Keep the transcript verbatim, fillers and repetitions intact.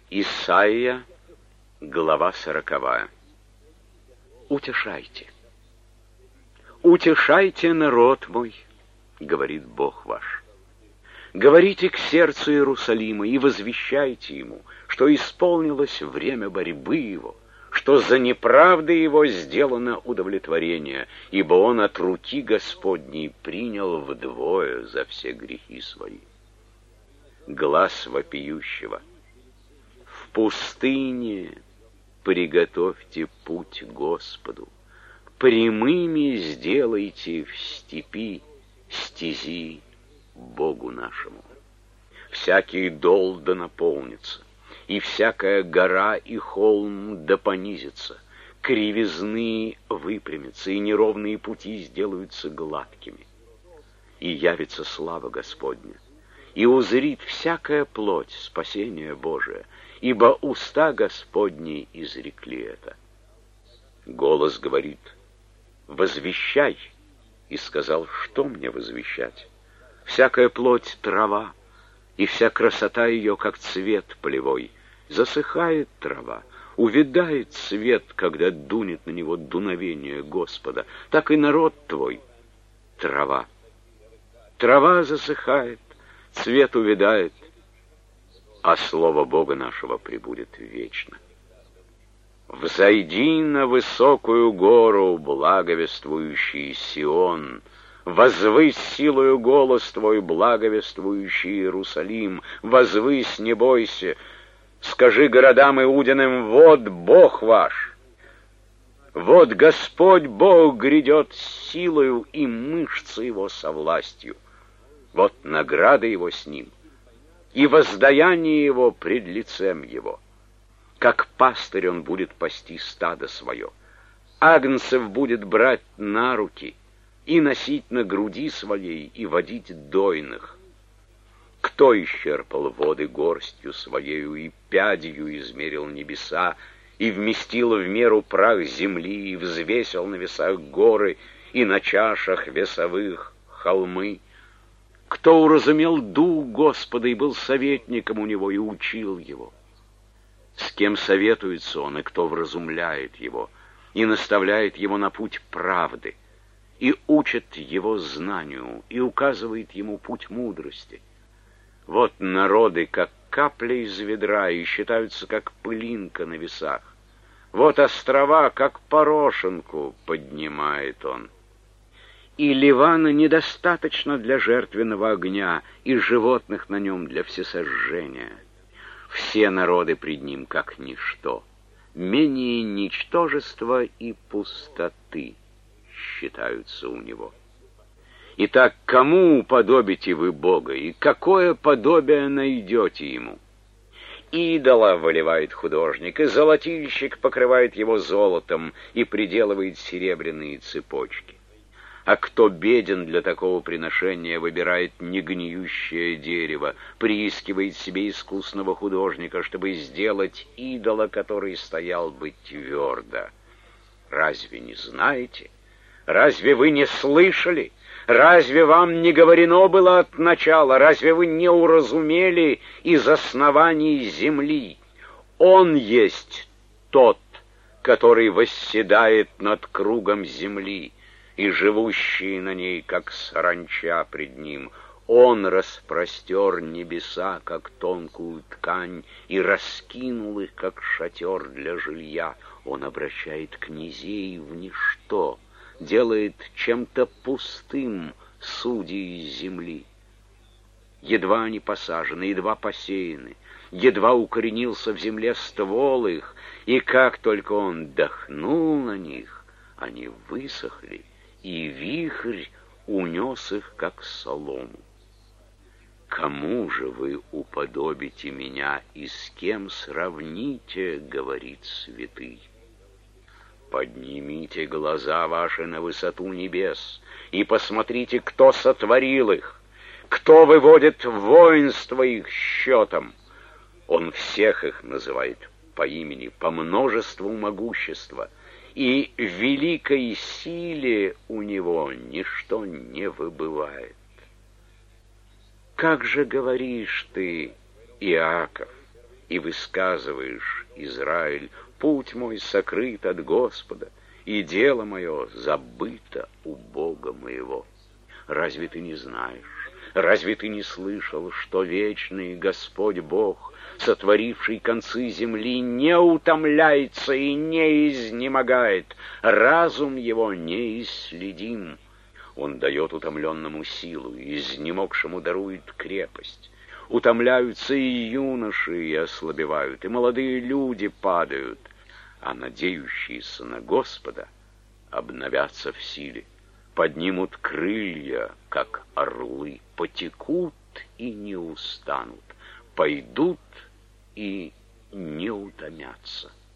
Исайя, глава сороковая. Утешайте. Утешайте, народ мой, говорит Бог ваш. Говорите к сердцу Иерусалима и возвещайте ему, что исполнилось время борьбы его, что за неправды его сделано удовлетворение, ибо он от руки Господней принял вдвое за все грехи свои. Глас вопиющего: в пустыне приготовьте путь Господу, прямыми сделайте в степи стези Богу нашему. Всякий дол да наполнится, и всякая гора и холм да понизится, кривизны выпрямятся, и неровные пути сделаются гладкими. И явится слава Господня, и узрит всякая плоть спасение Божие, ибо уста Господни изрекли это. Голос говорит: возвещай. И сказал: что мне возвещать? Всякая плоть трава, и вся красота ее, как цвет полевой. Засыхает трава, увядает цвет, когда дунет на него дуновение Господа. Так и народ твой — трава. Трава засыхает, цвет увядает, а слово Бога нашего пребудет вечно. Взойди на высокую гору, благовествующий Сион, возвысь силою голос твой, благовествующий Иерусалим, возвысь, не бойся, скажи городам Иудиным: вот Бог ваш, вот Господь Бог грядет с силою, и мышцы его со властью. Вот награда его с ним, и воздаяние его пред лицем его. Как пастырь он будет пасти стадо свое, агнцев будет брать на руки и носить на груди своей, и водить дойных. Кто исчерпал воды горстью своею, и пядью измерил небеса, и вместил в меру прах земли, и взвесил на весах горы, и на чашах весовых холмы? Кто уразумел дух Господа и был советником у него и учил его? С кем советуется он, и кто вразумляет его, и наставляет его на путь правды, и учит его знанию, и указывает ему путь мудрости? Вот народы, как капля из ведра, и считаются, как пылинка на весах. Вот острова, как порошенку поднимает он. И Ливана недостаточно для жертвенного огня, и животных на нем для всесожжения. Все народы пред ним как ничто, менее ничтожества и пустоты считаются у него. Итак, кому уподобите вы Бога, и какое подобие найдете ему? Идола выливает художник, и золотильщик покрывает его золотом и приделывает серебряные цепочки. А кто беден для такого приношения, выбирает негниющее дерево, приискивает себе искусного художника, чтобы сделать идола, который стоял бы твердо. Разве не знаете? Разве вы не слышали? Разве вам не говорено было от начала? Разве вы не уразумели из оснований земли? Он есть тот, который восседает над кругом земли, и живущие на ней, как саранча пред ним. Он распростер небеса, как тонкую ткань, и раскинул их, как шатер для жилья. Он обращает князей в ничто, делает чем-то пустым судей земли. Едва они посажены, едва посеяны, едва укоренился в земле ствол их, и как только он дохнул на них, они высохли, и вихрь унес их, как солому. Кому же вы уподобите меня, и с кем сравните, говорит святый? Поднимите глаза ваши на высоту небес и посмотрите, кто сотворил их, кто выводит воинство их счетом. Он всех их называет по имени, по множеству могущества, и в великой силе у него ничто не выбывает. Как же говоришь ты, Иаков, И высказываешь, Израиль: путь мой сокрыт от Господа, и дело мое забыто у Бога моего. Разве ты не знаешь, разве ты не слышал, что вечный Господь Бог, сотворивший концы земли, не утомляется и не изнемогает, разум его неисследим. Он дает утомленному силу, изнемогшему дарует крепость. Утомляются и юноши, и ослабевают, и молодые люди падают, а надеющиеся на Господа обновятся в силе, поднимут крылья, как орлы, потекут и не устанут, пойдут и не утомятся.